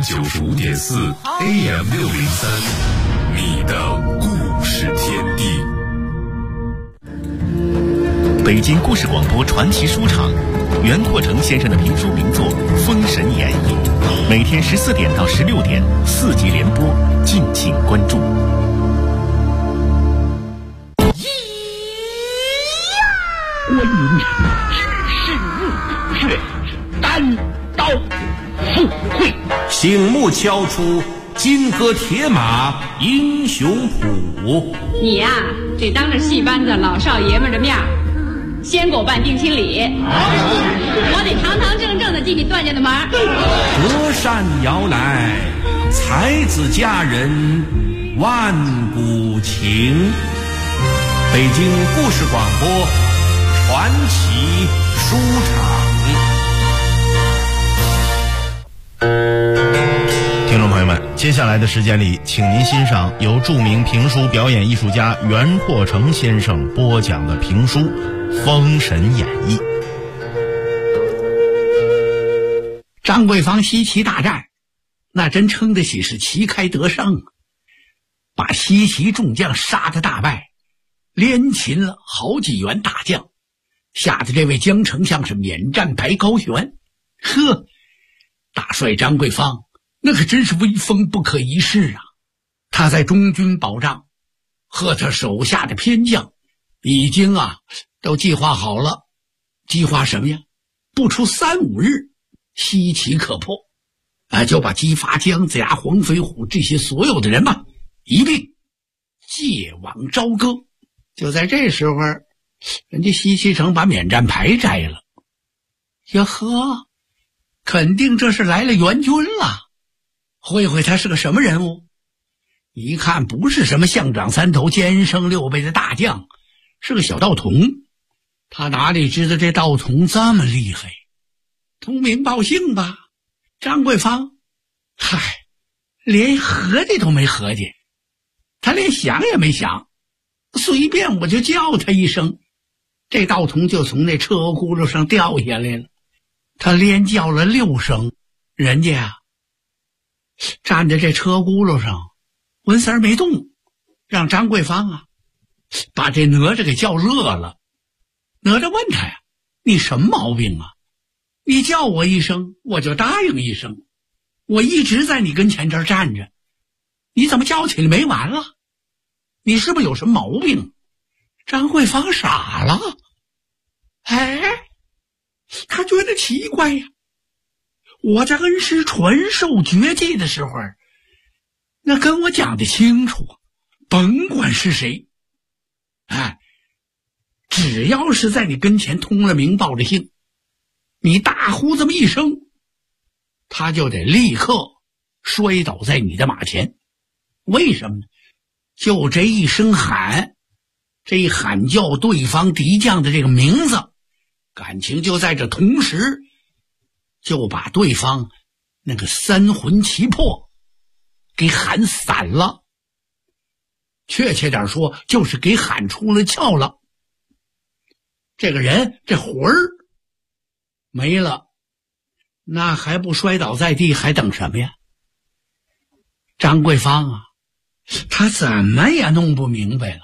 95.4 AM603，你的故事天地。 北京故事广播传奇书场，袁阔成先生的评书名作《封神演义》，每天14点到16点4集连播，敬请关注。 观云长知事入虎穴，单刀赴会， 醒目敲出金戈铁马英雄谱。 你呀，这当着戏班子老少爷们的面，先给我办定亲礼，我得堂堂正正的进你段家的门。 隔山遥来，才子佳人万古情。北京故事广播传奇书场。 听众朋友们，接下来的时间里，请您欣赏由著名评书表演艺术家袁阔成先生播讲的评书《封神演义》。 张桂芳西岐大战，那真称得起是旗开得胜，把西岐众将杀得大败，连擒了好几员大将，吓得这位江丞相是免战牌高悬。呵，大帅张桂芳那可真是威风不可一世啊！他在中军保障，和他手下的偏将已经都计划好了。计划什么呀？不出3、5日，西岐可破，就把姬发、姜子牙、黄飞虎这些所有的人马一并借往朝歌。就在这时候，人家西岐城把免战牌摘了。呀呵，肯定这是来了援军了。会他是个什么人物？一看不是什么象长3头、肩生6臂的大将，是个小道童。他哪里知道这道童这么厉害？通名报姓吧，张桂芳，连合计都没合计，他连想也没想，随便我就叫他一声，这道童就从那车轱辘上掉下来了。他连叫了6声，人家站在这车轱辘上纹丝儿没动，让张桂芳把这哪吒给叫乐了。哪吒问他呀，你什么毛病啊？你叫我一声我就答应一声，我一直在你跟前这儿站着，你怎么叫起来没完了？你是不是有什么毛病？张桂芳傻了，他觉得奇怪呀。我在恩师传授绝技的时候，那跟我讲的清楚，甭管是谁，只要是在你跟前通了名报了姓，你大呼这么一声，他就得立刻摔倒在你的马前。为什么呢？就这一声喊，这一喊叫对方敌将的这个名字，感情就在这同时就把对方那个3魂七魄给喊散了，确切点说就是给喊出了窍了。这个人这魂儿没了，那还不摔倒在地，还等什么呀？张桂芳他怎么也弄不明白了。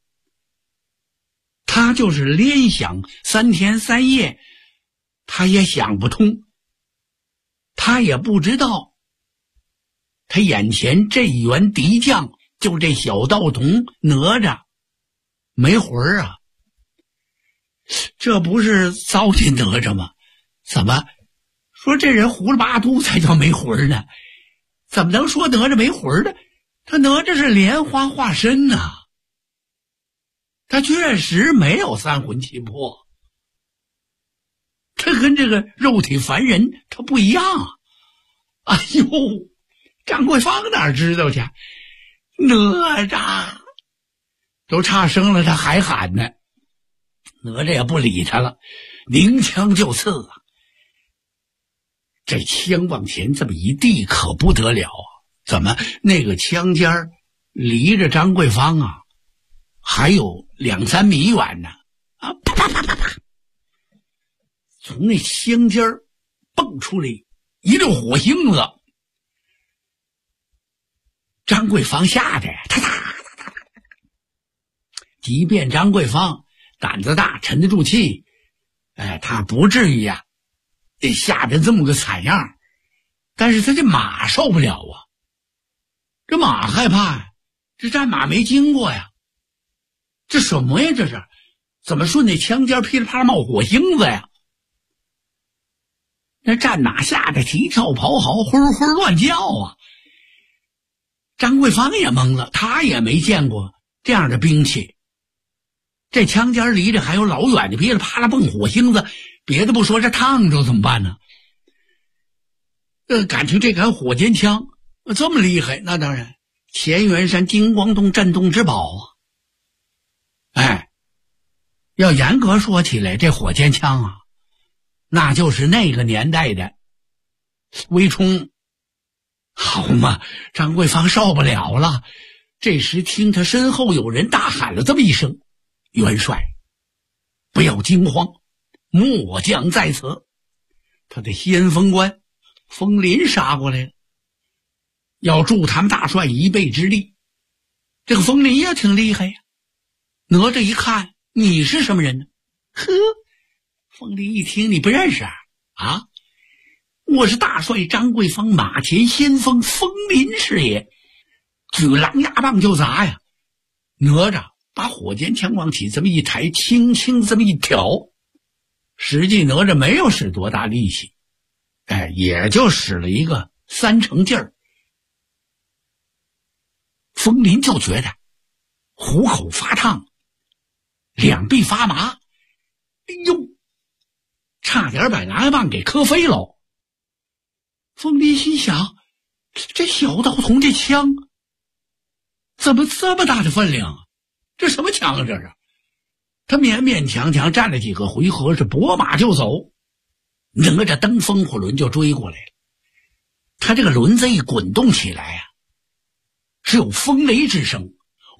他就是连想3天3夜，他也想不通。他也不知道，他眼前这一员敌将，就这小道童哪吒，没魂儿这不是糟践哪吒吗？怎么说这人胡了八嘟才叫没魂呢？怎么能说哪吒没魂呢？他哪吒是莲花化身他确实没有3魂七魄，他跟这个肉体凡人他不一样。张桂芳哪知道去？哪吒都差生了，他还喊呢。哪吒也不理他了，鸣枪就刺这枪往前这么一递，可不得了怎么那个枪尖离着张桂芳还有2、3米远呢啪啪啪啪啪，从那枪尖蹦出来一溜火星子， 张桂芳吓得呀，即便张桂芳胆子大，沉得住气，他不至于呀，吓得这么个惨样。但是他这马受不了啊，这马害怕呀，这战马没经过呀，这什么呀？这是怎么顺那枪尖噼里啪啦冒火星子呀？那战马吓得急跳咆嚎，昏昏乱叫啊！张桂芳也懵了，他也没见过这样的兵器。这枪尖离着还有老远的，噼里啪啦蹦火星子，别的不说，这烫着怎么办呢？感情这杆火尖枪这么厉害，那当然乾元山金光洞镇洞之宝啊！要严格说起来，这火尖枪啊，那就是那个年代的微冲。好嘛，张桂芳受不了了。这时听他身后有人大喊了这么一声：“元帅，不要惊慌，末将在此。”他的先锋官风林杀过来了，要助他们大帅一臂之力。这个风林也挺厉害呀。哪吒一看，你是什么人呢？呵，风林一听你不认识啊？我是大帅张桂芳马前先锋风林是也。举狼牙棒就砸呀。哪吒把火尖枪往起这么一抬，轻轻这么一挑，实际哪吒没有使多大力气，也就使了一个3成劲儿。风林就觉得虎口发烫，两臂发麻，哎呦，差点把狼牙棒给磕飞了。风林心想，这小道童这枪怎么这么大的分量啊？这什么枪啊这是？他勉勉强强站了几个回合，是拨马就走。哪吒蹬风火轮就追过来了。他这个轮子一滚动起来啊，是有风雷之声。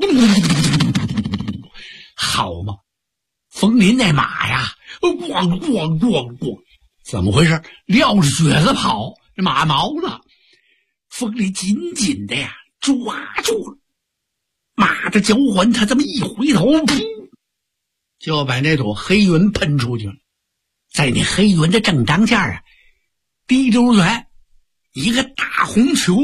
好嘛，风林那马呀，咣咣咣咣，怎么回事？撂着蹶子跑，这马毛了。风林紧紧的呀抓住了马的脚环，他这么一回头，就把那朵黑云喷出去了。在那黑云的正当间啊，滴溜远一个大红球。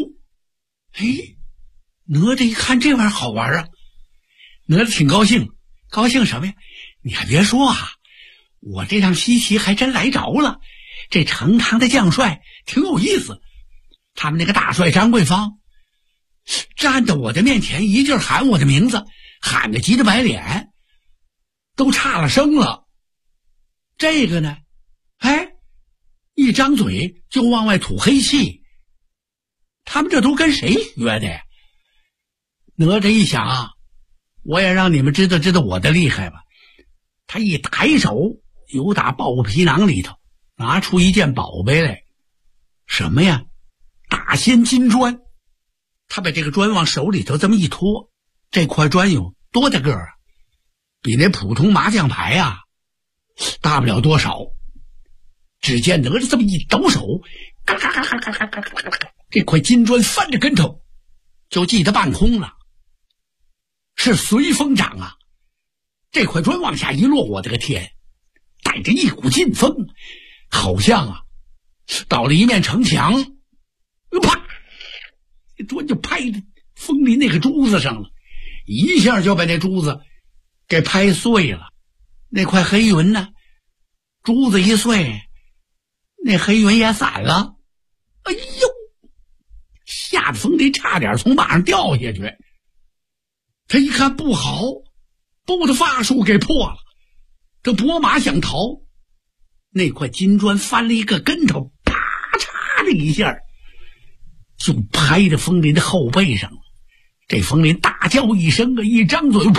哪吒一看这玩意儿好玩啊，哪吒挺高兴。高兴什么呀？你还别说啊，我这趟西岐还真来着了。这成汤的将帅挺有意思，他们那个大帅张桂芳站在我的面前，一劲喊我的名字，喊得急得白脸，都差了声了。这个呢，一张嘴就往外吐黑气。他们这都跟谁学的呀？哪吒一想啊，我也让你们知道知道我的厉害吧。他一抬手，由打抱皮囊里头拿出一件宝贝来。什么呀？大仙金砖。他把这个砖往手里头这么一托，这块砖有多大个啊？比那普通麻将牌啊大不了多少。只见哪吒这么一抖手，嘎嘎嘎嘎嘎嘎嘎嘎嘎，这块金砖翻着跟头就记得半空了。是随风掌啊！这块砖往下一落，我的个天，带着一股劲风，好像啊到了一面城墙，啪，这砖就拍在风林那个珠子上了，一下就把那珠子给拍碎了。那块黑云呢，珠子一碎，那黑云也散了。哎呦，吓得风林差点从马上掉下去。他一看不好，把我的法术给破了。这拨马想逃，那块金砖翻了一个跟头，啪嚓的一下就拍在风林的后背上了。这风林大叫一声啊，一张嘴，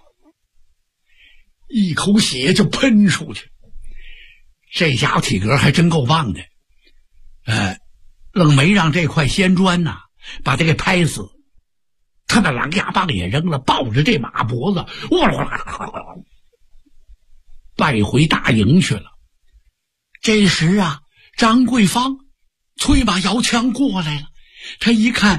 一口血就喷出去。这家伙体格还真够棒的，愣没让这块仙砖呐把他给拍死。他把狼牙棒也扔了，抱着这马脖子，败回大营去了。这时啊，张桂芳催马摇枪过来了。他一看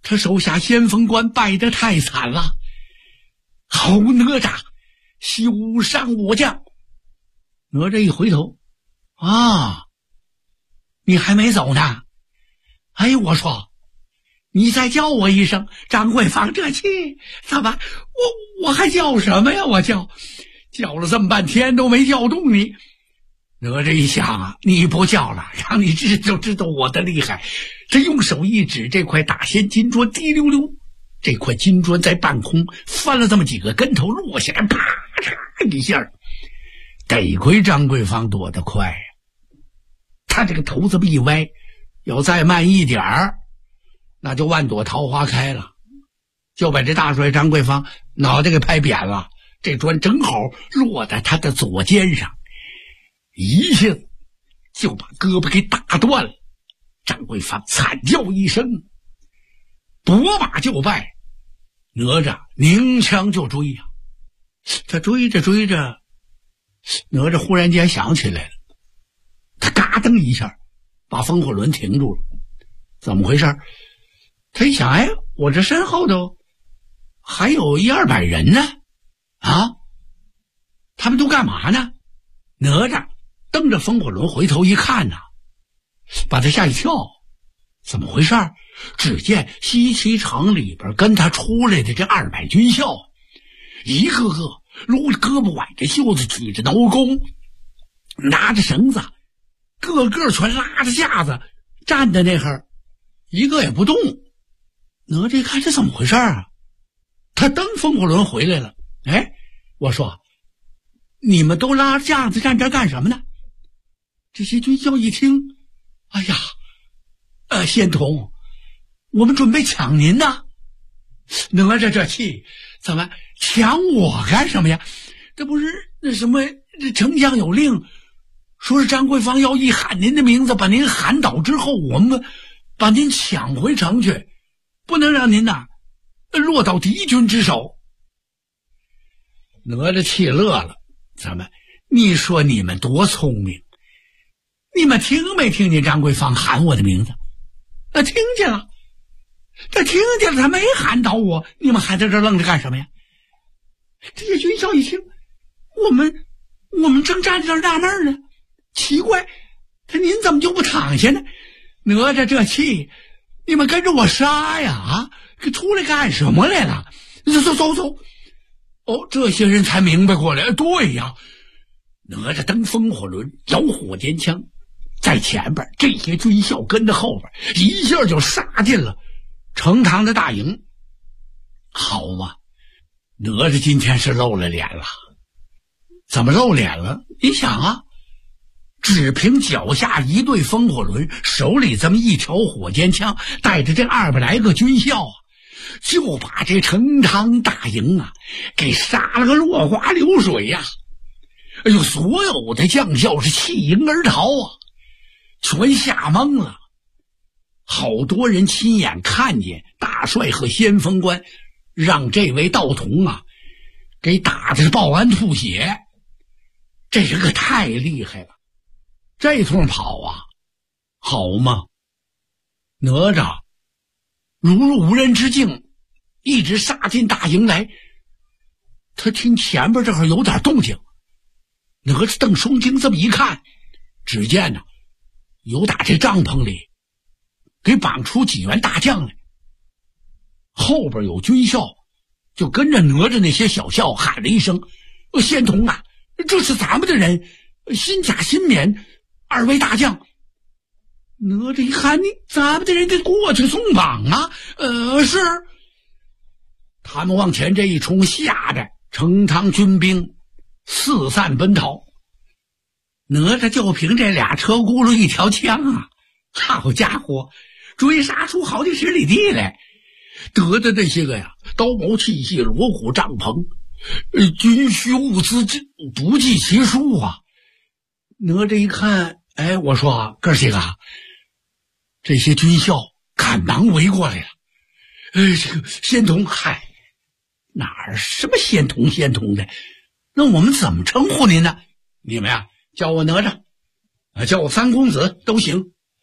他手下先锋官败得太惨了。好哪吒，休伤我将。哪吒一回头，啊，你还没走呢？哎，我说，你再叫我一声，张桂芳这气，怎么我还叫什么呀？我叫了这么半天都没叫动你。哪吒一想啊，你不叫了，让你知道我的厉害。他用手一指这块大仙金砖，滴溜溜，这块金砖在半空翻了这么几个跟头，落下来，啪嚓一下。得亏张桂芳躲得快呀，他这个头这么一歪，要再慢一点儿，那就万朵桃花开了，就把这大帅张桂芳脑袋给拍扁了。这砖正好落在他的左肩上，一下子就把胳膊给打断了。张桂芳惨叫一声，夺马就败。哪吒拧枪就追呀，他追着追着，哪吒忽然间想起来了，他嘎噔一下把风火轮停住了。怎么回事？他一想，哎，我这身后头还有100-200人呢，啊，他们都干嘛呢？哪吒蹬着风火轮回头一看呐，把他吓一跳。怎么回事？只见西岐城里边跟他出来的这200军校，一个个撸着胳膊挽着袖子，举着挠弓，拿着绳子，个个全拉着架子站在那儿，一个也不动。哪吒一看这怎么回事啊？他蹬风火轮回来了。哎，我说，你们都拉着架子站这干什么呢？这些军校一听，哎呀，仙童，我们准备抢您呢。哪吒这气，怎么抢我干什么呀？这不是那什么，这丞相有令，说是张桂芳要一喊您的名字，把您喊倒之后，我们把您抢回城去，不能让您呐落到敌军之手。哪吒气乐了，怎么？你说你们多聪明，你们听没听见张桂芳喊我的名字？听见了。他听见了，他没喊倒我，你们还在这愣着干什么呀？这些军校一听，我们正站在这儿纳闷呢，奇怪，您怎么就不躺下呢？哪吒这气，你们跟着我杀呀？啊，出来干什么来了？走！哦，这些人才明白过来，对呀。哪吒蹬风火轮，摇火尖枪，在前边，这些军校跟着后边，一下就杀进了成堂的大营。好嘛，哪吒今天是露了脸了。怎么露脸了？你想啊，只凭脚下一对风火轮，手里这么一条火尖枪，带着这200来个军校啊，就把这成堂大营啊给杀了个落花流水呀。哎呦，所有的将校是弃营而逃啊，全吓懵了。好多人亲眼看见大帅和先锋官让这位道童啊给打的是抱完吐血，这人可太厉害了。这通跑啊，好嘛，哪吒如入无人之境，一直杀进大营来。他听前边这会儿有点动静，哪吒瞪双睛这么一看，只见呢有打这帐篷里给绑出几员大将来，后边有军校就跟着哪吒那些小校喊了一声：仙童啊，这是咱们的人，新甲新免2位大将。哪吒一看，咱们的人得过去送绑啊。是。他们往前这一冲，吓得成堂军兵四散奔逃。哪吒就凭这俩车轱辘一条枪啊，好家伙，追杀出好几10里地来，得的那些个呀，刀矛器械、锣鼓帐篷、军需物资，这不计其数啊。哪吒一看，哎，我说哥几个，这些军校赶忙围过来了。这个仙童，嗨，哪儿什么仙童的，那我们怎么称呼您呢？你们呀，叫我哪吒，叫我三公子都行。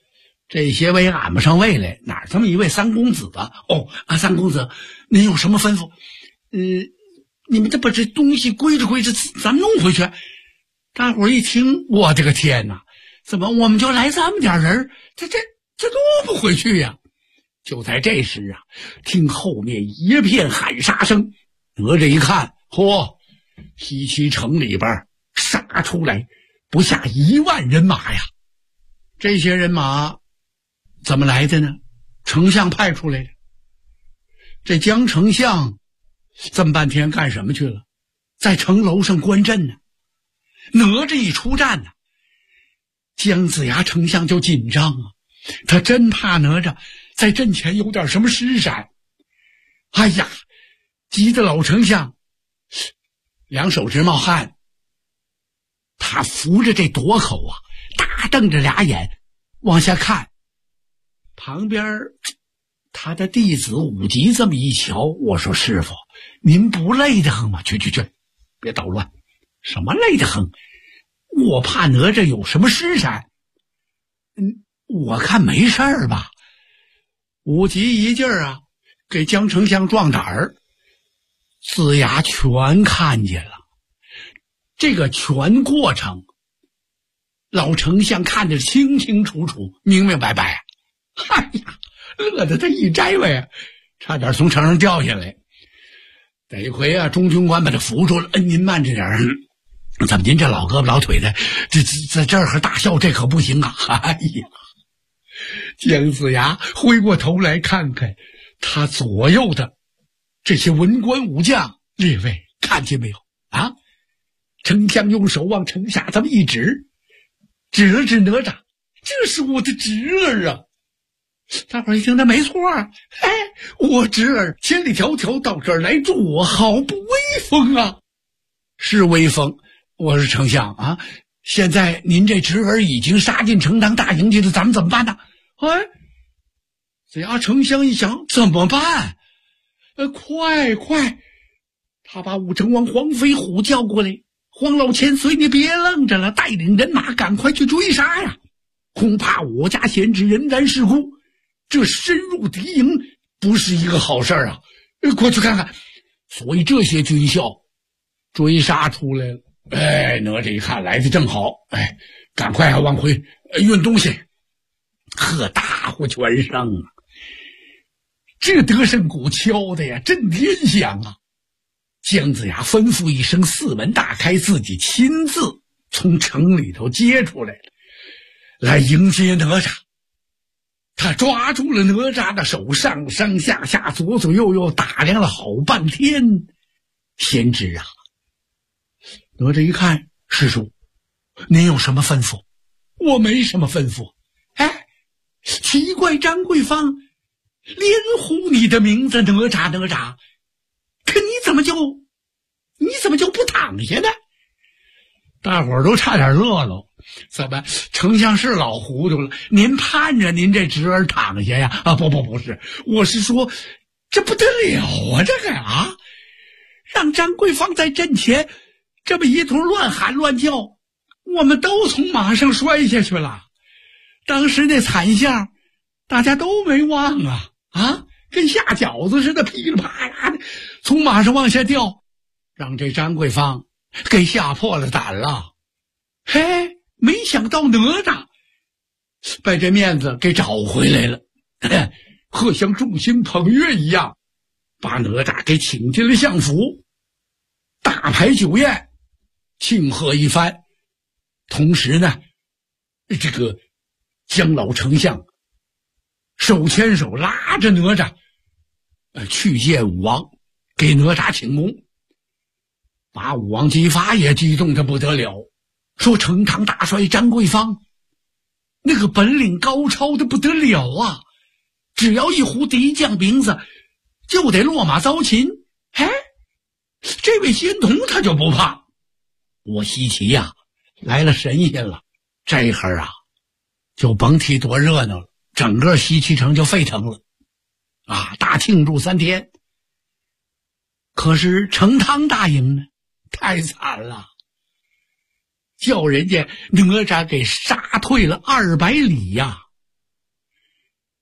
这些为俺们上位来，哪这么一位三公子啊？哦，三公子，您有什么吩咐？你们这把这东西归置归置，咱们弄回去。大伙儿一听，我的个天哪！怎么我们就来这么点人？这弄不回去呀！就在这时啊，听后面一片喊杀声，哪吒一看，嚯，西岐城里边杀出来不下1万人马呀！这些人马怎么来的呢？丞相派出来的。这江丞相这么半天干什么去了？在城楼上观阵呢。哪吒一出战呢，姜子牙丞相就紧张啊，他真怕哪吒在阵前有点什么失闪。哎呀，急得老丞相两手直冒汗，他扶着这垛口啊，大瞪着俩眼往下看。旁边他的弟子武吉这么一瞧，我说师傅，您不累得很吗？去，别捣乱。什么累得很？我怕哪吒有什么失闪。我看没事儿吧。武吉一劲儿啊，给江丞相壮胆儿。子牙全看见了，这个全过程，老丞相看得清清楚楚，明明白白。哎呀，乐得他一摘尾，差点从城上掉下来。得亏啊，中军官把他扶住了。您慢着点儿。怎么您这老胳膊老腿的，在这儿大笑，这可不行啊！哎呀，姜子牙回过头来看看他左右的这些文官武将，列位看见没有啊？丞相用手往城下这么一指，指了指哪吒，这是我的侄儿啊！大伙儿一听，那没错啊！哎，我侄儿千里迢迢到这儿来助我，好不威风啊！是威风。我是丞相啊，现在您这侄儿已经杀进城当大营去了，咱们怎么办呢？哎，子牙丞相一想，怎么办？快！他把武成王黄飞虎叫过来，黄老千岁，你别愣着了，带领人马赶快去追杀呀！恐怕我家贤侄人然事故，这深入敌营不是一个好事啊！快去看看。所以这些军校追杀出来了。哎，哪吒一看来的正好，哎，赶快往回运东西。呵，大获全胜啊！这得胜鼓敲的呀，震天响啊！姜子牙吩咐一声，四门大开，自己亲自从城里头接出来了，来迎接哪吒。他抓住了哪吒的手，上上下下左左右右打量了好半天。贤侄啊！哪吒一看，师叔，您有什么吩咐？我没什么吩咐。哎，奇怪，张桂芳连呼你的名字，哪吒，可你怎么就不躺下呢？大伙儿都差点乐了。怎么，丞相是老糊涂了？您盼着您这侄儿躺下呀？啊，不是，我是说，这不得了啊，这个啊，让张桂芳在阵前这么一通乱喊乱叫，我们都从马上摔下去了。当时那惨相大家都没忘啊，跟下饺子似的，噼里啪啦的从马上往下掉，让这张桂芳给吓破了胆了。嘿，没想到哪吒把这面子给找回来了，好像众星捧月一样，把哪吒给请进了相府，大排酒宴庆贺一番。同时呢，这个姜老丞相手牵手拉着哪吒去见武王，给哪吒请功，把武王姬发也激动得不得了，说城堂大帅张桂芳那个本领高超的不得了啊，只要一呼敌将名字就得落马遭擒。这位仙童他就不怕。我西岐呀来了神仙了，这会儿啊就甭提多热闹了，整个西岐城就沸腾了啊，大庆祝3天。可是成汤大营呢，太惨了，叫人家哪吒给杀退了200里呀。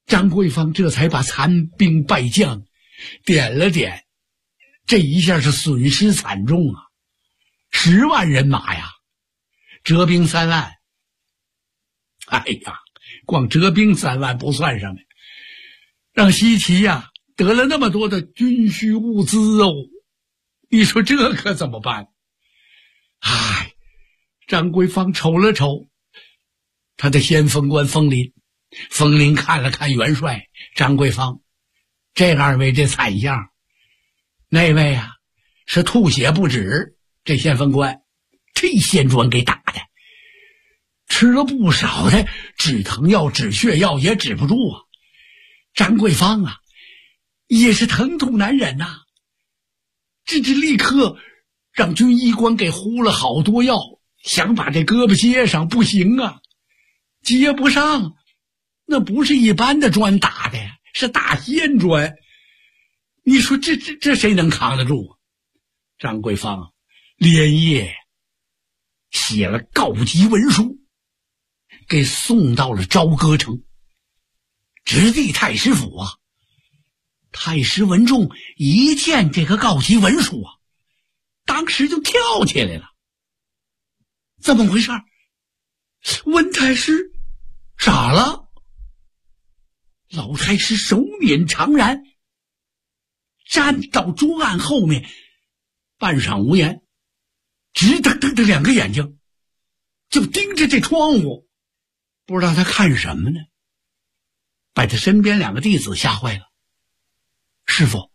张桂芳这才把残兵败将点了点，这一下是损失惨重啊，10万人马呀，折兵3万。哎呀，光折兵3万不算什么，让西岐呀得了那么多的军需物资哦，你说这可怎么办？哎，张桂芳瞅了瞅他的先锋官风林，风林看了看元帅张桂芳，这2位这惨相，那位啊是吐血不止，这先锋官这先砖给打的，吃了不少的止疼药止血药也止不住啊。张桂芳啊也是疼痛难忍呐，这立刻让军医官给呼了好多药，想把这胳膊接上，不行啊，接不上，那不是一般的砖打的呀，是大仙砖，你说这谁能扛得住啊？张桂芳连夜写了告急文书，给送到了朝歌城，直递太师府啊。太师文仲一见这个告急文书啊，当时就跳起来了。怎么回事？文太师傻了。老太师手捻长髯，站到桌案后面，半晌无言，直瞪瞪着2个眼睛，就盯着这窗户，不知道他看什么呢，把他身边2个弟子吓坏了。师父，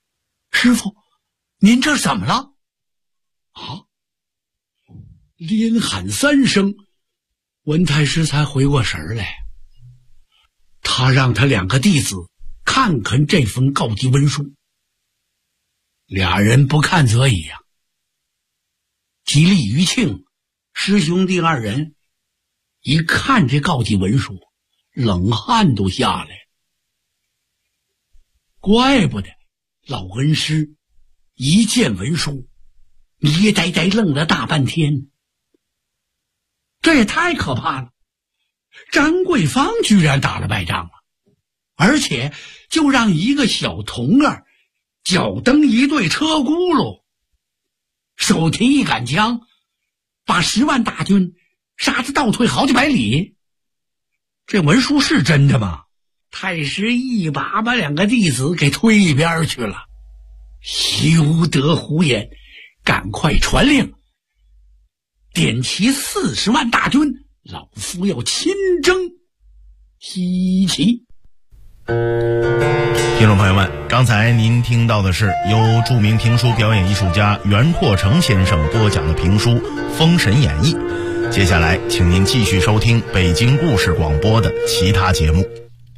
您这怎么了？啊！连喊3声，文太师才回过神来。他让他2个弟子看看这封告急文书。俩人不看则已呀。吉利、余庆师兄弟2人一看这告急文书，冷汗都下来。怪不得老恩师一见文书捏呆呆愣了大半天，这也太可怕了。张桂芳居然打了败仗了，而且就让一个小童儿脚蹬一队车轱辘，手提一杆枪，把10万大军杀得倒退好几百里。这文书是真的吗？太师一把把2个弟子给推一边去了。休得胡言，赶快传令，点齐40万大军，老夫要亲征西岐。 听众朋友们，刚才您听到的是由著名评书表演艺术家袁阔成先生播讲的评书《封神演义》。接下来请您继续收听北京故事广播的其他节目。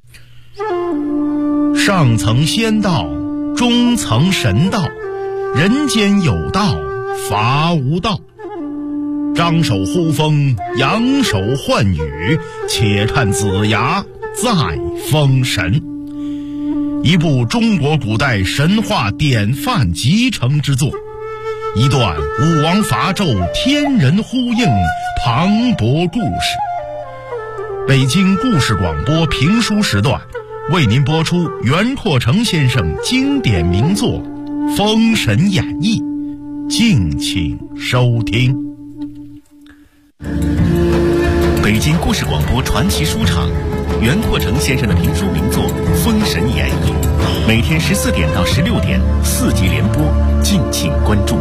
上层仙道，中层神道，人间有道，法无道。张手呼风，扬手唤雨，且看子牙再封神。一部中国古代神话典范集成之作，一段武王伐纣天人呼应磅礴故事。北京故事广播评书时段为您播出袁阔成先生经典名作《封神演义》，敬请收听。 北京故事广播传奇书场，袁阔成先生的评书名作《封神演义》，每天14点到16点4集连播，敬请关注。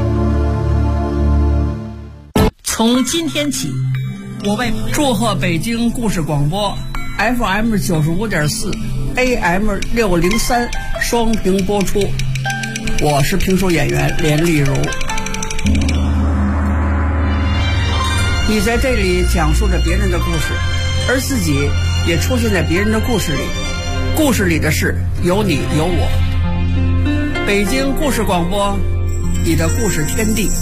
从今天起，我为祝贺北京故事广播 FM 95.4 AM 603双屏播出。我是评书演员连丽如。你在这里讲述着别人的故事，而自己也出现在别人的故事里，故事里的事有你有我。北京故事广播，你的故事天地。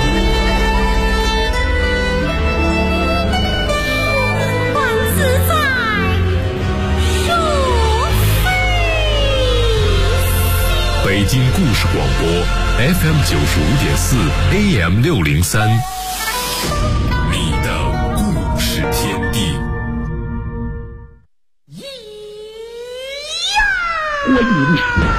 万自在北京故事广播 FM95.4 AM603， 你的故事天地。 观音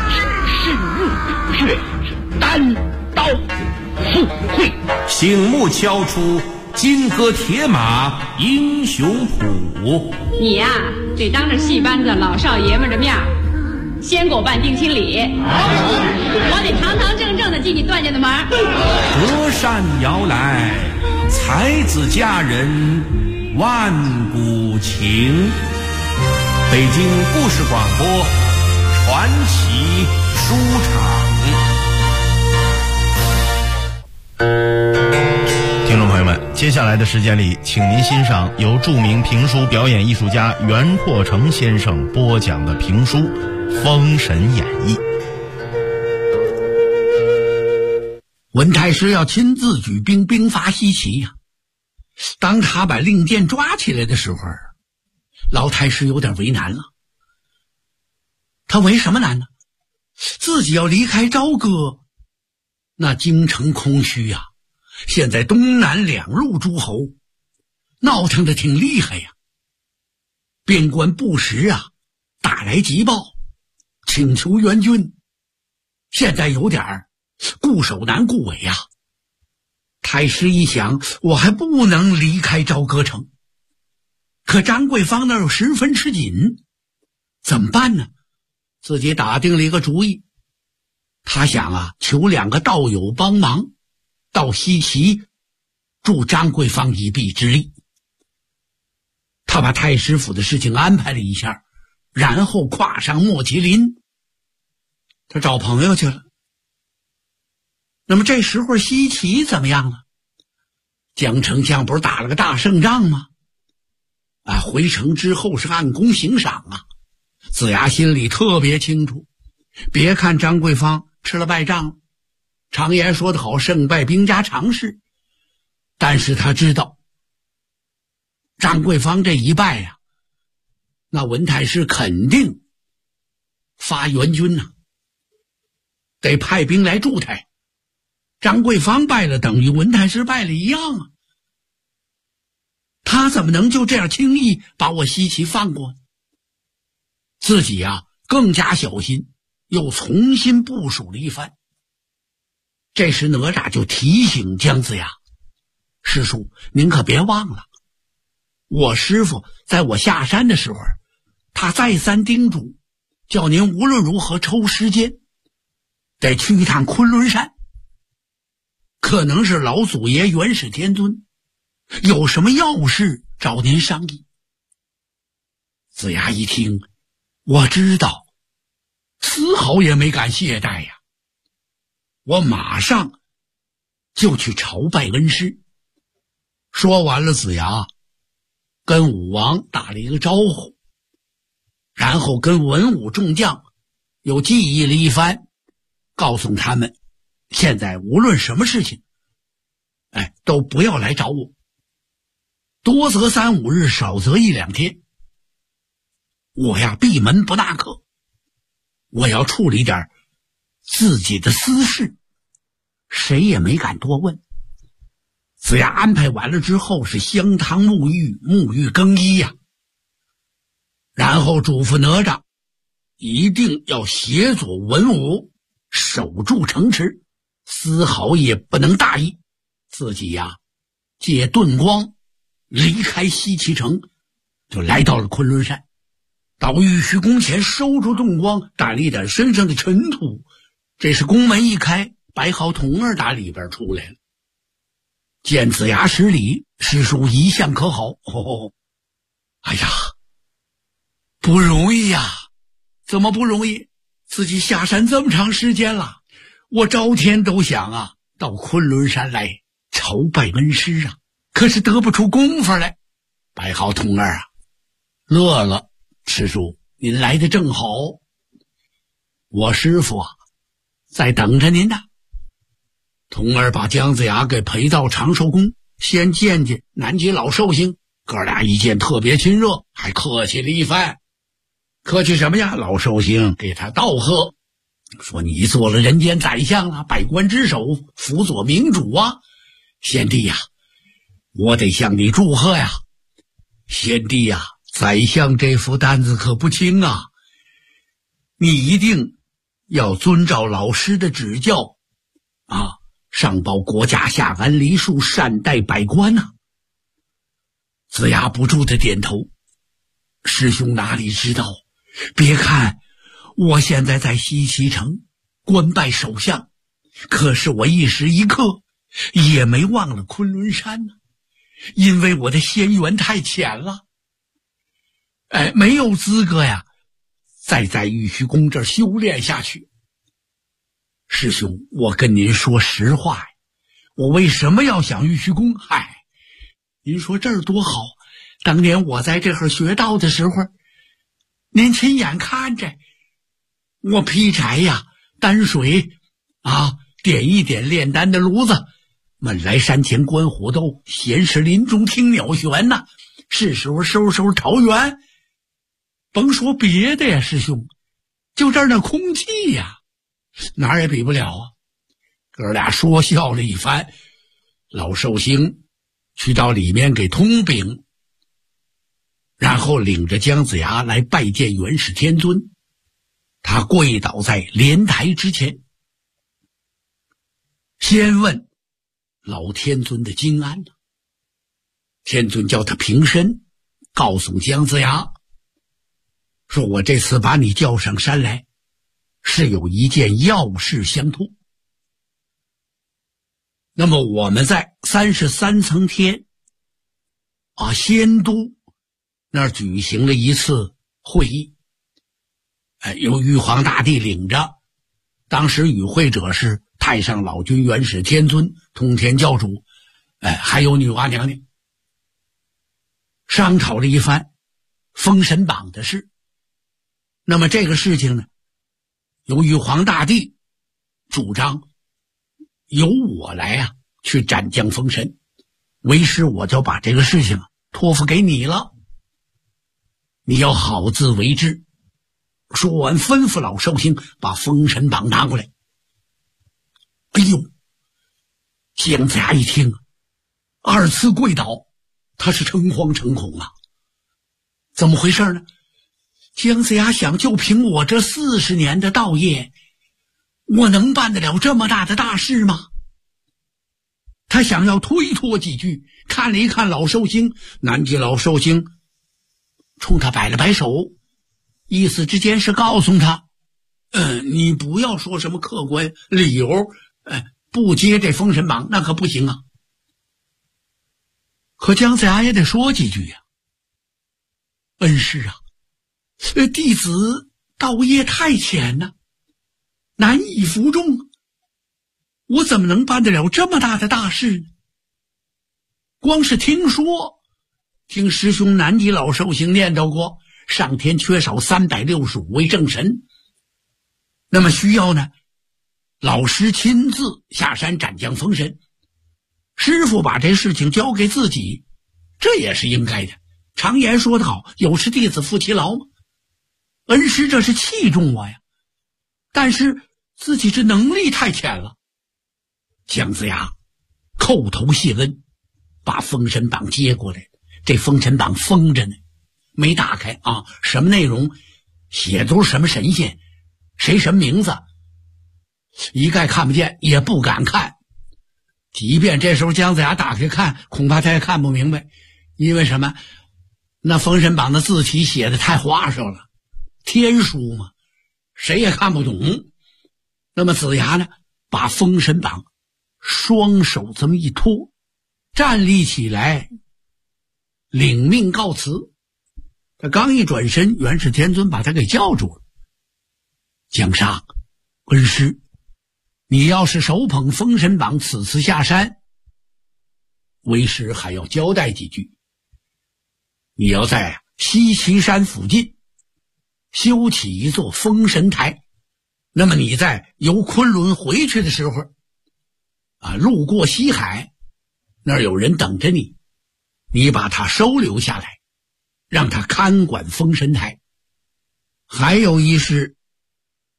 是血单刀赴会， 醒目敲出金戈铁马英雄谱。 你呀，得当着戏班子老少爷们的面先给我办定亲礼，我得堂堂正正的进你段家的门。 隔山遥来，才子佳人万古情。北京故事广播传奇书场。 听众朋友们，接下来的时间里，请您欣赏由著名评书表演艺术家袁阔成先生播讲的评书《封神演义》。 文太师要亲自举兵兵伐西岐呀。当他把令箭抓起来的时候，老太师有点为难了。他为什么难呢？自己要离开朝歌，那京城空虚呀。现在东南两路诸侯闹腾的挺厉害呀。边关不时啊打来急报，请求援军，现在有点固守难固稳呀。太师一想，我还不能离开朝歌城，可张桂芳那又十分吃紧，怎么办呢？自己打定了一个主意，他想啊，求两个道友帮忙，到西岐助张桂芳一臂之力。他把太师府的事情安排了一下，然后跨上莫麒麟，他找朋友去了。那么这时候西岐怎么样了？江丞相不是打了个大胜仗吗？回城之后是按功行赏啊。子牙心里特别清楚，别看张桂芳吃了败仗，常言说得好，胜败兵家常事，但是他知道张桂芳这一败呀，那文太师肯定发援军呐，得派兵来助他。张桂芳败了，等于文太师败了一样啊。他怎么能就这样轻易把我西岐放过？自己啊更加小心，又重新部署了一番。这时哪吒就提醒姜子牙，师叔您可别忘了，我师父在我下山的时候，他再三叮嘱，叫您无论如何抽时间得去一趟昆仑山，可能是老祖爷元始天尊有什么要事找您商议。子牙一听，我知道，丝毫也没敢懈怠呀，我马上就去朝拜恩师。说完了，子牙跟武王打了一个招呼，然后跟文武众将又记忆了一番，告诉他们现在无论什么事情都不要来找我，多则3-5日，少则1-2天，我呀闭门不纳客，我要处理点自己的私事，谁也没敢多问。子牙安排完了之后，是香汤沐浴更衣呀，然后嘱咐哪吒一定要协佐文武，守住城池，丝毫也不能大意。自己呀借遁光离开西岐城，就来到了昆仑山，到玉虚宫前收出遁光，掸了一点身上的尘土。这时宫门一开，白毫童儿打里边出来了，见子牙施礼，师叔一向可好？哎呀，不容易呀！怎么不容易？自己下山这么长时间了，我朝天都想啊到昆仑山来朝拜恩师啊，可是得不出功夫来。白毫童儿啊乐了，师叔您来的正好，我师父啊在等着您呢。童儿把姜子牙给陪到长寿宫，先见见南极老寿星，哥俩一见特别亲热，还客气了一番。客气什么呀？老寿星给他道贺， 说你做了人间宰相啊，百官之首，辅佐明主啊，贤弟呀，我得向你祝贺呀。贤弟呀，宰相这副担子可不轻啊，你一定要遵照老师的指教啊，上报国家，下安黎庶，善待百官啊。子牙不住的点头，师兄哪里知道，别看我现在在西岐城官拜首相，可是我一时一刻也没忘了昆仑山呢，因为我的仙缘太浅了，没有资格呀再在玉虚宫这儿修炼下去。师兄，我跟您说实话呀，我为什么要想玉虚宫？您说这儿多好，当年我在这儿学道的时候，您亲眼看着我劈柴呀，担水啊，点一点炼丹的炉子，闷来山前观虎斗，闲时林中听鸟旋呐，是时候收拾桃园。甭说别的呀，师兄，就这儿那空气呀，哪儿也比不了啊。哥俩说笑了一番，老寿星去到里面给通禀，然后领着姜子牙来拜见元始天尊。他跪倒在莲台之前，先问老天尊的金安。天尊叫他平身，告诉姜子牙说，我这次把你叫上山来，是有一件要事相托。那么我们在33层天仙都那儿举行了一次会议，由玉皇大帝领着，当时与会者是太上老君、元始天尊、通天教主，还有女娲娘娘，商讨了一番封神榜的事。那么这个事情呢，由玉皇大帝主张由我来去斩将封神，为师我就把这个事情托付给你了，你要好自为之。说完吩咐老寿星把封神榜拿过来。哎呦，姜子牙一听二次跪倒，他是诚惶诚恐啊。怎么回事呢？姜子牙想，就凭我这40年的道业，我能办得了这么大的大事吗？他想要推脱几句，看了一看老寿星，南极老寿星冲他摆了摆手，意思之间是告诉他，你不要说什么客观理由，不接这封神榜那可不行啊。可姜子牙也得说几句呀，恩师啊，弟子道业太浅了，难以服众，我怎么能办得了这么大的大事呢？光是听师兄南极老寿星念叨过，上天缺少365位正神，那么需要呢老师亲自下山斩将封神，师父把这事情交给自己，这也是应该的。常言说得好，有失弟子负其劳嘛。恩师这是器重我呀，但是自己这能力太浅了。姜子牙叩头谢恩，把封神榜接过来。这封神榜封着呢，没打开啊，什么内容写都是什么神仙，谁什么名字，一概看不见，也不敢看。即便这时候姜子牙打开看，恐怕他也看不明白，因为什么？那封神榜的字体写的太花哨了，天书嘛，谁也看不懂。那么子牙呢，把封神榜双手这么一托，站立起来，领命告辞。他刚一转身，元始天尊把他给叫住了。姜尚，恩师，你要是手捧封神榜此次下山，为师还要交代几句。你要在西岐山附近修起一座封神台，那么你在由昆仑回去的时候路过西海，那儿有人等着你，你把他收留下来，让他看管封神台。还有一是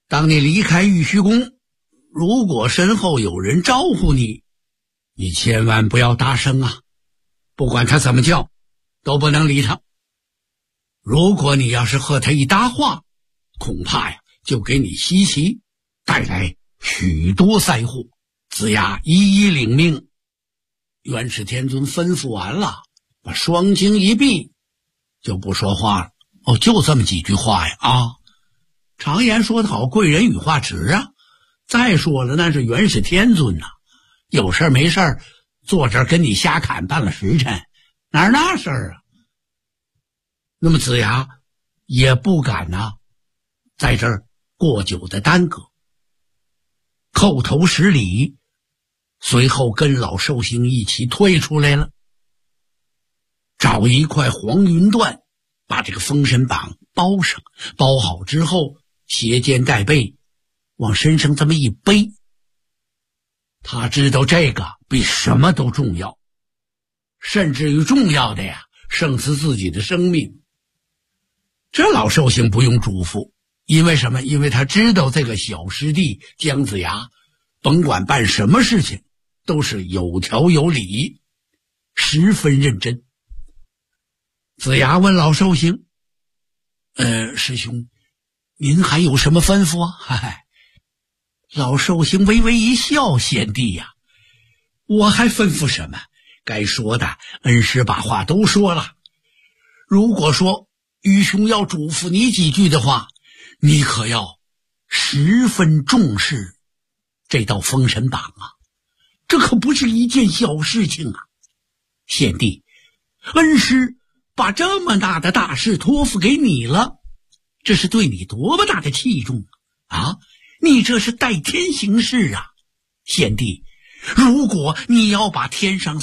当你离开玉虚宫，如果身后有人招呼你，你千万不要大声啊，不管他怎么叫，都不能理他。如果你要是和他一搭话，恐怕呀就给你西岐带来许多灾祸。子牙一一领命，元始天尊吩咐完了，把双睛一闭，就不说话了。哦，就这么几句话呀啊！常言说得好，贵人语化直啊。再说了，那是元始天尊呐，有事没事坐这儿跟你瞎侃半个时辰，哪儿那事儿啊？那么子牙也不敢在这儿过久的耽搁，叩头施礼，随后跟老寿星一起退出来了，找一块黄云缎，把这个封神榜包上，包好之后携肩带背往身上这么一背。他知道这个比什么都重要，甚至于重要的呀胜似自己的生命。这老寿星不用嘱咐，因为什么？因为他知道这个小师弟姜子牙甭管办什么事情都是有条有理，十分认真。子牙问老寿星，师兄，您还有什么吩咐啊？嗨，老寿星微微一笑，贤弟呀，我还吩咐什么？该说的恩师把话都说了。如果说愚兄要嘱咐你几句的话，你可要十分重视这道封神榜啊，这可不是一件小事情啊。贤弟，恩师把这么大的大事托付给你了，这是对你多么大的器重啊！你这是代天行事啊！贤弟，如果你要把天上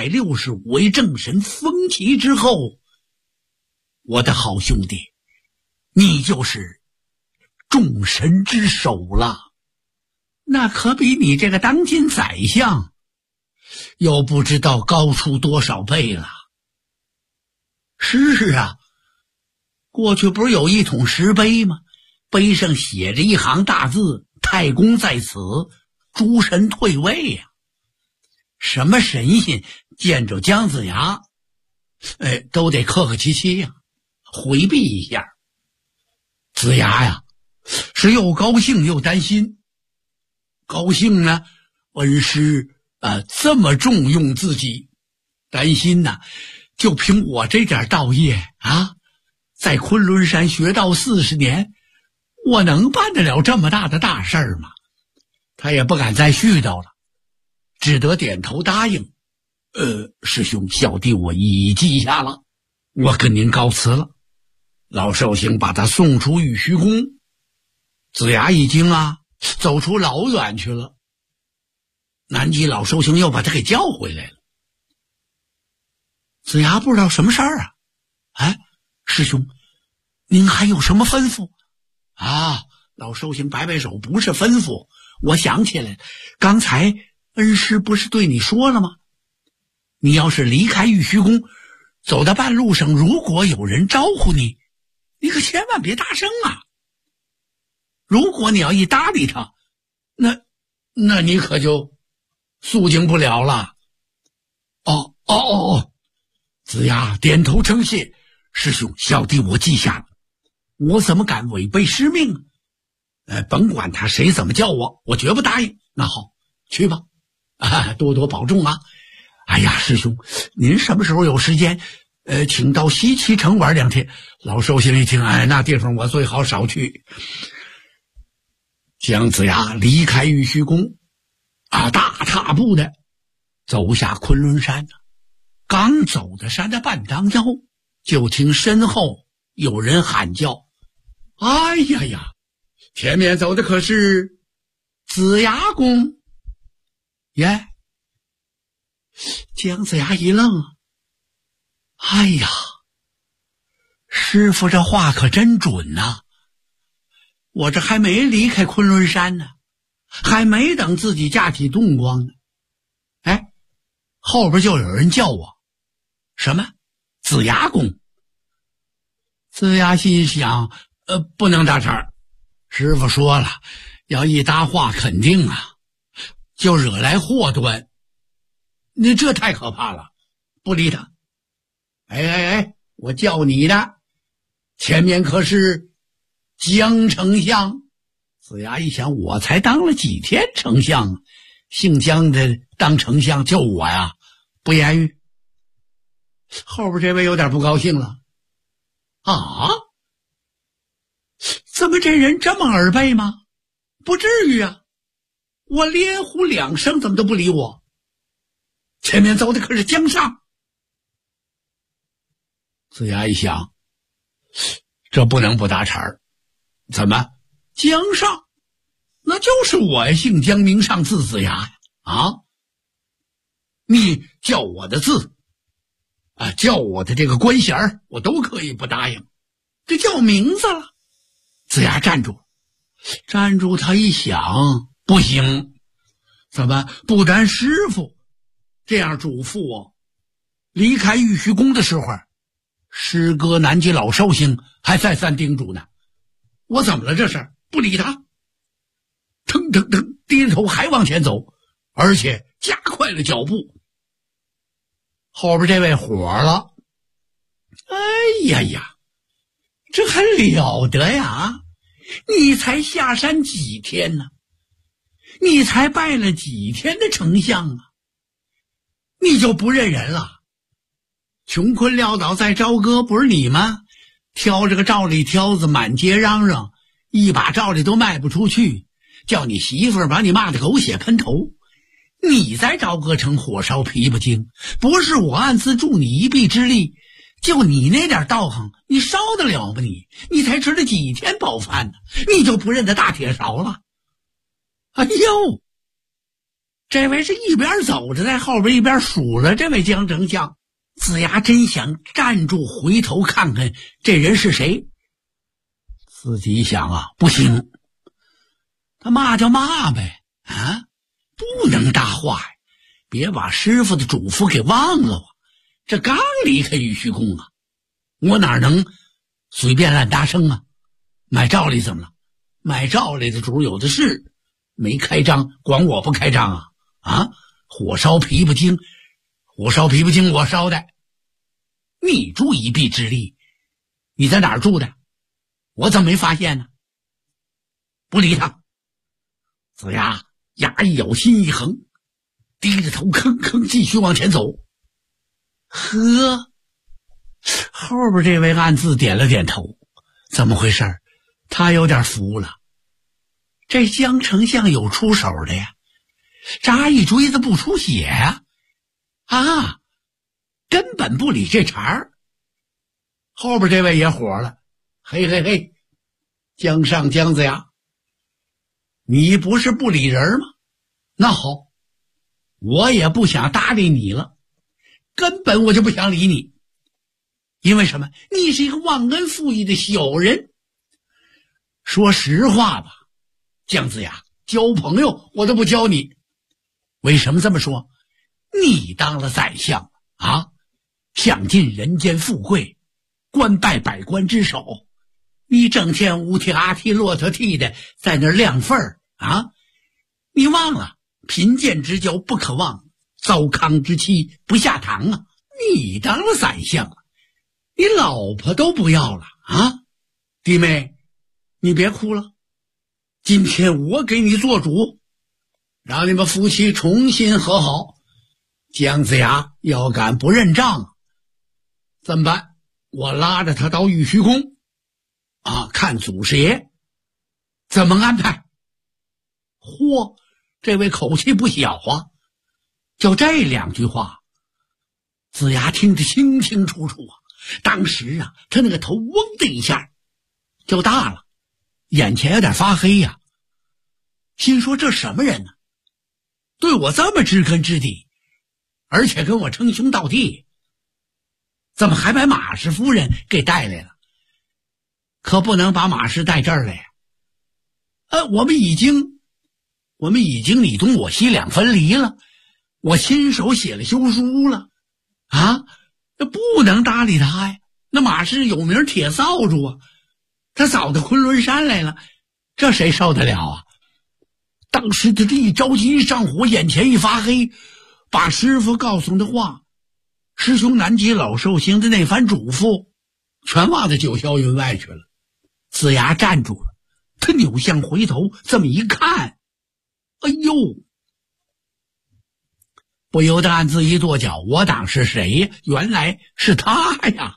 365位正神封齐之后，我的好兄弟，你就是众神之首了，那可比你这个当今宰相又不知道高出多少倍了。是啊，过去不是有一桶石碑吗？碑上写着一行大字，太公在此，诸神退位呀。什么神仙见着姜子牙都得客客气气呀，回避一下。子牙呀是又高兴又担心。高兴呢，恩师这么重用自己；担心呢，就凭我这点道业啊，在昆仑山学道40年，我能办得了这么大的大事儿吗？他也不敢再絮叨了，只得点头答应。师兄，小弟我已记下了，我跟您告辞了。老寿星把他送出玉虚宫，子牙一惊走出老远去了。南极老寿星又把他给叫回来了。子牙不知道什么事儿师兄，您还有什么吩咐啊？老寿星摆摆手，不是吩咐，我想起来了，刚才恩师不是对你说了吗？你要是离开玉虚宫，走到半路上，如果有人招呼你，你可千万别大声啊。如果你要一搭理他，那你可就肃静不了了。子牙点头称谢，师兄，小弟我记下了，我怎么敢违背师命？甭管他谁怎么叫我绝不答应。那好，去吧，多多保重啊。哎呀，师兄，您什么时候有时间请到西岐城玩2天。老寿星一听，那地方我最好少去。姜子牙离开玉虚宫大踏步的走下昆仑山刚走到山的半当腰，就听身后有人喊叫：哎呀呀，前面走的可是子牙公耶！姜子牙一愣，哎呀，师傅这话可真准呐！我这还没离开昆仑山呢，还没等自己架起动光呢，后边就有人叫我，什么子牙公。子牙心想，不能搭茬， 师傅说了，要一搭话肯定啊，就惹来祸端。你这太可怕了，不理他。哎，我叫你的，前面可是江丞相。子牙一想，我才当了几天丞相，姓江的当丞相叫我呀，不言语。后边这位有点不高兴了，啊，怎么这人这么耳背吗？不至于啊，我连呼两声怎么都不理我。前面走的可是江上。子牙一想，这不能不搭茬儿。怎么江上？那就是我呀，姓江名上字子牙呀。啊，你叫我的字啊，叫我的这个官衔我都可以不答应，这叫名字了。子牙站住，他一想，不行，怎么不但师傅这样嘱咐我，离开玉虚宫的时候，师哥南极老寿星还再三叮嘱呢。我怎么了这是？不理他，腾低着头还往前走，而且加快了脚步。后边这位火了，哎呀，这还了得呀！你才下山几天呢？你才拜了几天的丞相啊？你就不认人了？穷困潦倒在朝歌，不是你吗？挑着个照例挑子满街嚷嚷，一把照例都卖不出去，叫你媳妇儿把你骂得狗血喷头。你在朝歌城火烧琵琶精，不是我暗自助你一臂之力，就你那点道行，你烧得了吗你才吃了几天饱饭呢，你就不认得大铁勺了？哎呦，这位是一边走着在后边一边数了这位江丞相。子牙真想站住回头看看这人是谁，自己想啊，不行，他骂就骂呗，啊，不能搭话呀，别把师傅的嘱咐给忘了啊。这刚离开玉虚宫啊，我哪能随便乱搭声啊？买照例怎么了？买照例的主有的是，没开张管我不开张啊？啊，火烧琵琶精我烧的，你助一臂之力，你在哪儿住的？我怎么没发现呢？不理他。子牙牙一咬，心一横，低着头吭继续往前走。呵，后边这位暗自点了点头，怎么回事？他有点服了，这江丞相有出手的呀，扎一锥子不出血呀，啊，根本不理这茬儿。后边这位也火了，嘿，江上江子牙，你不是不理人吗？那好，我也不想搭理你了，根本我就不想理你。因为什么？你是一个忘恩负义的小人。说实话吧，姜子牙，交朋友我都不交你。为什么这么说？你当了宰相啊，享尽人间富贵，官拜百官之首，你整天乌踢阿踢骆驼踢的在那儿亮份儿啊！你忘了贫贱之交不可忘，糟糠之妻不下堂啊！你当了宰相，你老婆都不要了啊！弟妹，你别哭了，今天我给你做主，让你们夫妻重新和好。姜子牙要敢不认账，怎么办？我拉着他到玉虚宫啊，看祖师爷怎么安排。嚯，这位口气不小啊！就这两句话，子牙听得清清楚楚啊。当时啊，他那个头嗡的一下就大了，眼前有点发黑呀，心说这什么人呢？对我这么知根知底，而且跟我称兄道弟，怎么还把马氏夫人给带来了？可不能把马氏带这儿来呀！我们已经你东我西两分离了，我亲手写了休书了啊！不能搭理他呀！那马氏有名铁扫帚啊，他早到昆仑山来了， 这谁受得了啊？当时他这一着急一上火，眼前一发黑，把师傅告诉的话，师兄南极老寿星的那番嘱咐，全忘在九霄云外去了。子牙站住了，他扭向回头，这么一看，哎呦，不由得暗自一跺脚，我当是谁呀？原来是他呀！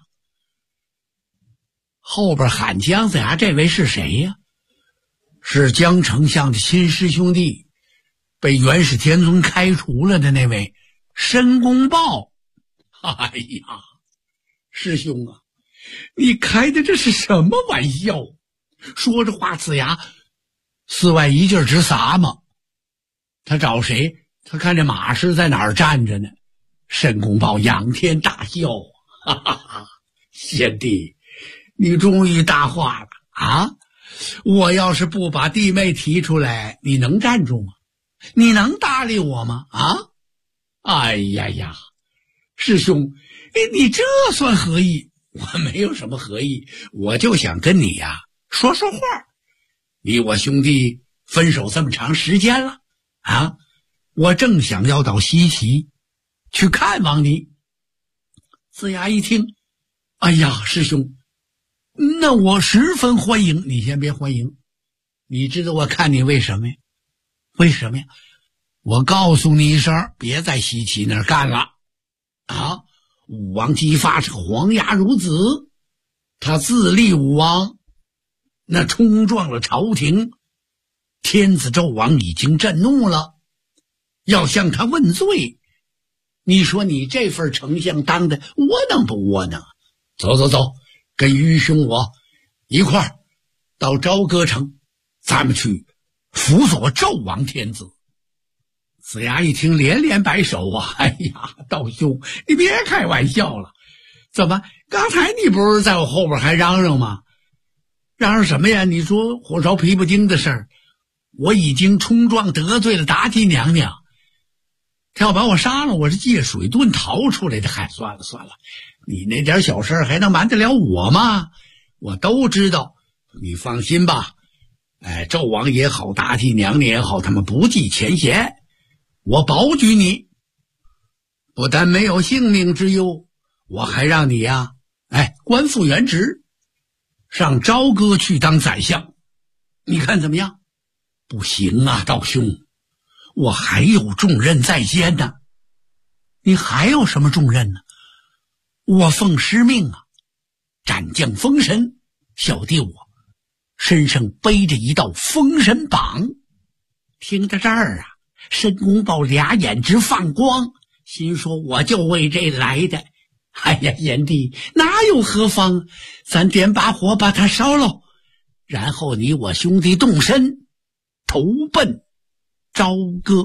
后边喊姜子牙这位是谁呀？是姜丞相的亲师兄弟，被元始天尊开除了的那位申公豹。哎呀，师兄啊，你开的这是什么玩笑？说着话，子牙四外一劲直撒嘛。他找谁？他看这马师在哪儿站着呢？申公豹仰天大笑，哈哈哈！贤弟，你终于大话了啊！我要是不把弟妹提出来，你能站住吗？你能搭理我吗？啊！哎呀呀，师兄，你这算何意？我没有什么何意，我就想跟你呀说说话。你我兄弟分手这么长时间了啊，我正想要到西岐去看望你。子牙一听，哎呀，师兄，那我十分欢迎。你先别欢迎，你知道我看你为什么呀？为什么呀？我告诉你一声，别在西岐那儿干了啊！武王姬发是黄牙孺子，他自立武王，那冲撞了朝廷，天子纣王已经震怒了，要向他问罪。你说你这份丞相当的窝囊不窝囊？走走走，跟愚兄我一块儿到朝歌城，咱们去辅佐纣王天子。子牙一听连连摆手啊，哎呀，道兄你别开玩笑了，怎么刚才你不是在我后边还嚷嚷吗？嚷嚷什么呀？你说火烧琵琶精的事儿，我已经冲撞得罪了妲己娘娘，他要把我杀了，我是借水遁逃出来的。嗨，算了算了，你那点小事还能瞒得了我吗？我都知道，你放心吧。纣王也好，妲己娘娘也好，他们不计前嫌，我保举你，不但没有性命之忧，我还让你呀，官复原职，上朝歌去当宰相，你看怎么样？不行啊，道兄，我还有重任在肩呢。你还有什么重任呢？我奉师命啊，斩将封神，小弟我身上背着一道封神榜。听到这儿啊，申公豹俩眼直放光，心说我就为这来的。哎呀，贤弟，哪有何方？咱点把火把它烧了，然后你我兄弟动身投奔朝歌。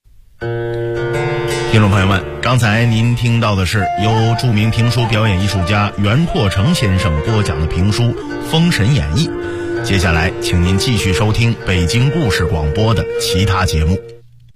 听众朋友们，刚才您听到的是由著名评书表演艺术家袁阔成先生播讲的评书《封神演义》。接下来请您继续收听北京故事广播的其他节目。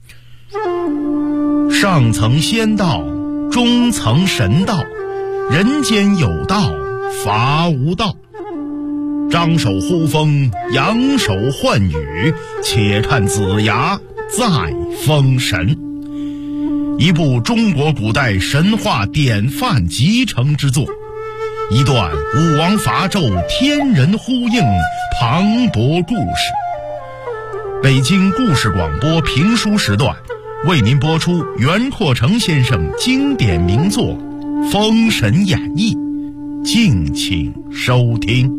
上层仙道，中层神道，人间有道，伐无道。张手呼风，扬手唤雨，且看子牙再封神。一部中国古代神话典范集成之作，一段武王伐纣天人呼应磅礴故事。北京故事广播评书时段为您播出袁阔成先生经典名作《封神演义》，敬请收听。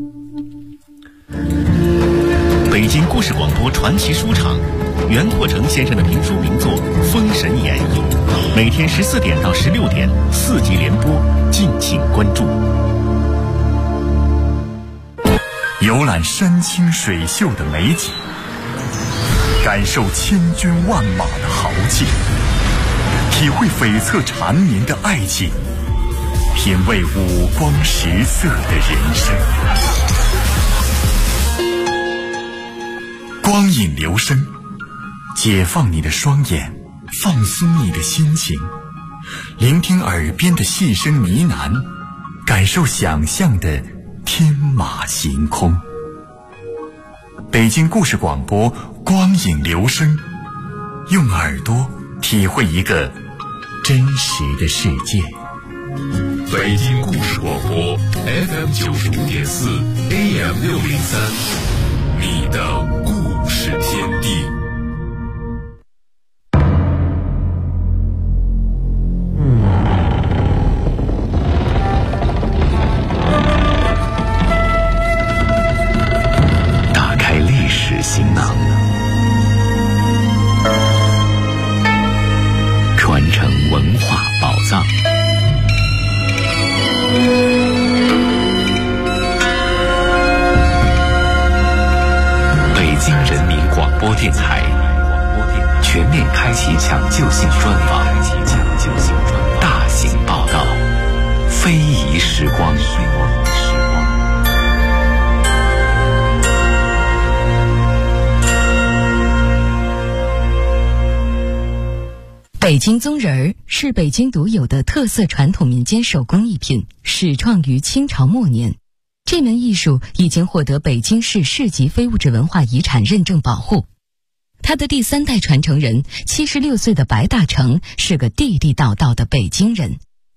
北京故事广播传奇书场，袁阔成先生的评书名作《封神演义》，每天14点到16点4集连播，敬请关注。 游览山清水秀的美景，感受千军万马的豪气，体会悱恻缠绵的爱情，品味五光十色的人生。光影流声，解放你的双眼，放松你的心情，聆听耳边的细声呢喃，感受想象的天马行空。 北京故事广播光影留声，用耳朵体会一个真实的世界。 北京故事广播 FM 95.4 AM 603，你的故事天地。 打开历史行囊，传承文化宝藏。北京人民广播电台全面开启抢救性专访，大型报道，非遗时光。 北京宗人儿是北京独有的特色传统民间手工艺品，始创于清朝末年。这门艺术已经获得北京市市级非物质文化遗产认证保护。他的第3代传承人76岁的白大成是个地地道道的北京人。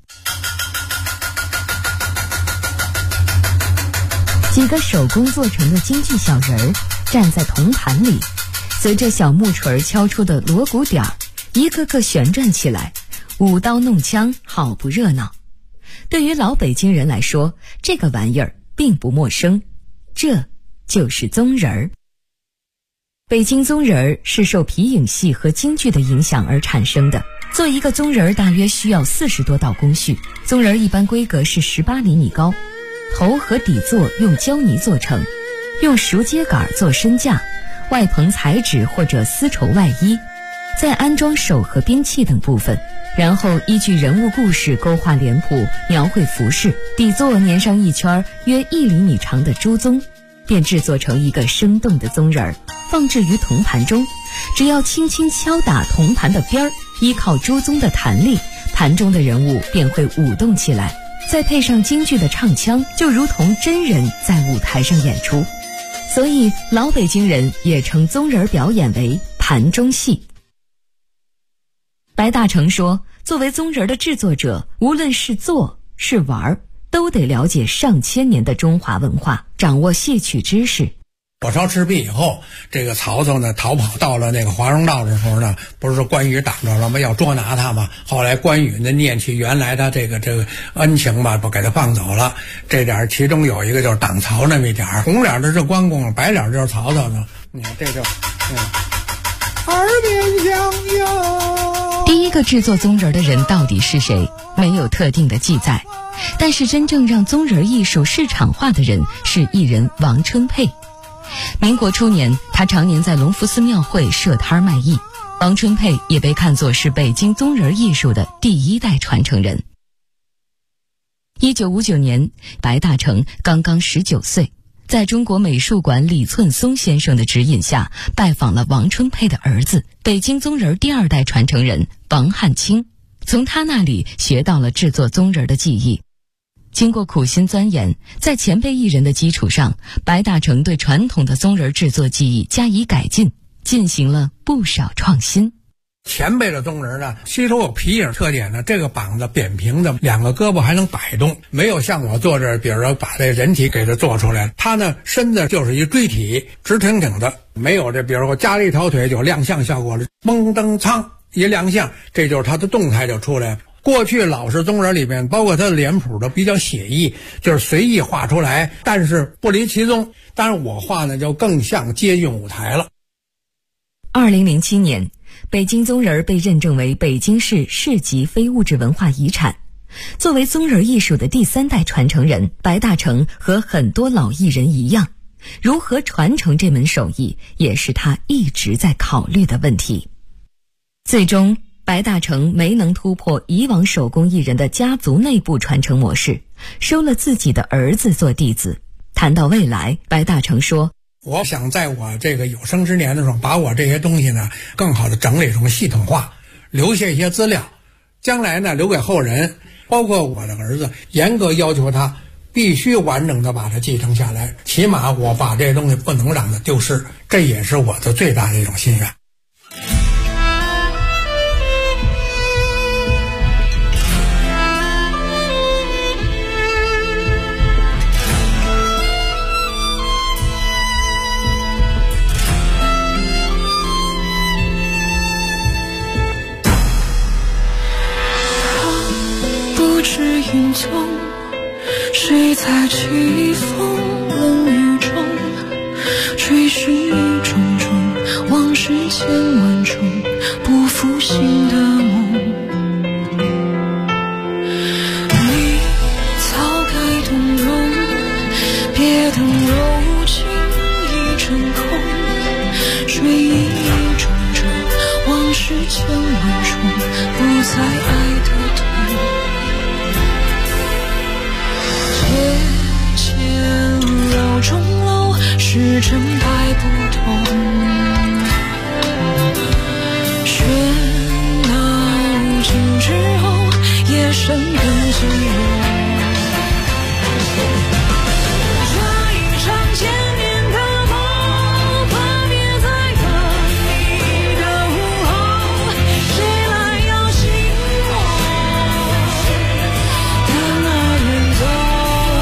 几个手工做成的京剧小人儿站在铜盘里，随着小木锤敲出的锣鼓点儿，一个个旋转起来，舞刀弄枪，好不热闹。对于老北京人来说，这个玩意儿并不陌生，这就是宗人儿。北京宗人儿是受皮影戏和京剧的影响而产生的。做一个宗人儿大约需要40多道工序，宗人儿一般规格是18厘米高，头和底座用胶泥做成，用熟秸秆做身架，外棚彩纸或者丝绸外衣，再安装手和兵器等部分，然后依据人物故事勾画脸谱，描绘服饰，底座粘上一圈约1厘米长的朱宗，便制作成一个生动的宗人儿，放置于铜盘中。只要轻轻敲打铜盘的边儿，依靠朱宗的弹力，盘中的人物便会舞动起来，再配上京剧的唱腔，就如同真人在舞台上演出。所以老北京人也称宗人表演为盘中戏。白大成说，作为宗人的制作者，无论是做是玩，都得了解上千年的中华文化，掌握戏曲知识。 火烧赤壁以后，这个曹操呢逃跑到了那个华容道的时候呢，不是说关羽挡着了吗？要捉拿他嘛。后来关羽呢念起原来他这个恩情吧，不给他放走了。这点其中有一个就是挡曹那么一点儿，红脸的是关公，白脸就是曹操呢。你看这就耳边响哟。 第一个制作宗人的人到底是谁？没有特定的记载，但是真正让宗人艺术市场化的人是艺人王春佩。民国初年，他常年在隆福寺庙会设摊卖艺。王春佩也被看作是北京宗人艺术的第1代传承人。1959年，白大成刚刚19岁，在中国美术馆李寸松先生的指引下，拜访了王春佩的儿子，北京宗人第2代传承人王汉卿，从他那里学到了制作宗人的技艺。经过苦心钻研，在前辈艺人的基础上，白大成对传统的宗人制作技艺加以改进，进行了不少创新。 前辈的宗人呢，吸收有皮影特点呢，这个膀子扁平的，2个胳膊还能摆动，没有像我做这，比如说把这人体给它做出来，他呢身子就是一锥体，直挺挺的，没有这，比如说我加了一条腿就亮相效果了，蒙登苍一亮相，这就是他的动态就出来了。过去老式宗人里面，包括他的脸谱都比较写意，就是随意画出来，但是不离其宗。当然我画呢就更像接近舞台了。 2007年，北京宗人被认证为北京市市级非物质文化遗产。作为宗人艺术的第3代传承人，白大成和很多老艺人一样，如何传承这门手艺，也是他一直在考虑的问题。最终白大成没能突破以往手工艺人的家族内部传承模式，收了自己的儿子做弟子。谈到未来，白大成说， 我想在我这个有生之年的时候，把我这些东西呢更好的整理成系统化，留下一些资料，将来呢留给后人，包括我的儿子，严格要求他必须完整的把它继承下来，起码我把这东西不能让它丢失，这也是我的最大的一种心愿。 云踪，谁在起风冷雨中追寻一种种往事千万种不复醒的梦？你早该动容，别等柔情一阵空，追忆一种种往事千万种不再爱的痛。老钟楼，时针摆不动，喧闹尽之后，夜深更寂寞。这一场千年的梦，怕别再等你的午后，谁来摇醒我的那远走？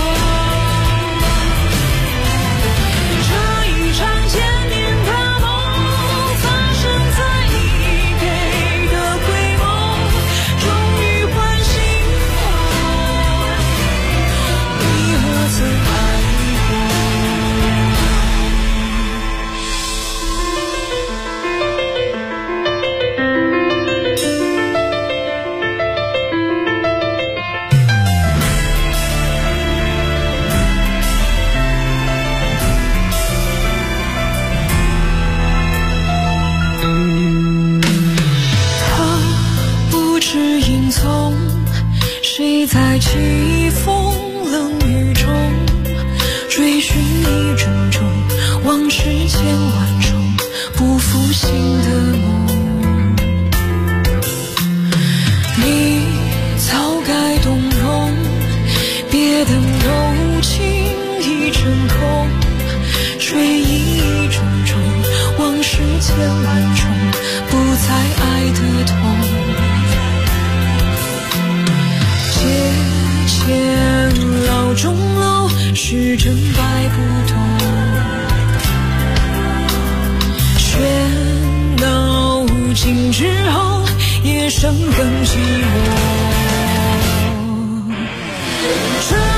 谁在起风冷雨中追寻一种种往事千万种不复醒的梦？你早该动容，别等柔情一阵空，追忆一种种往事千万种不再爱的痛。老钟楼，时针摆不动，喧闹尽之后，夜深更寂寞。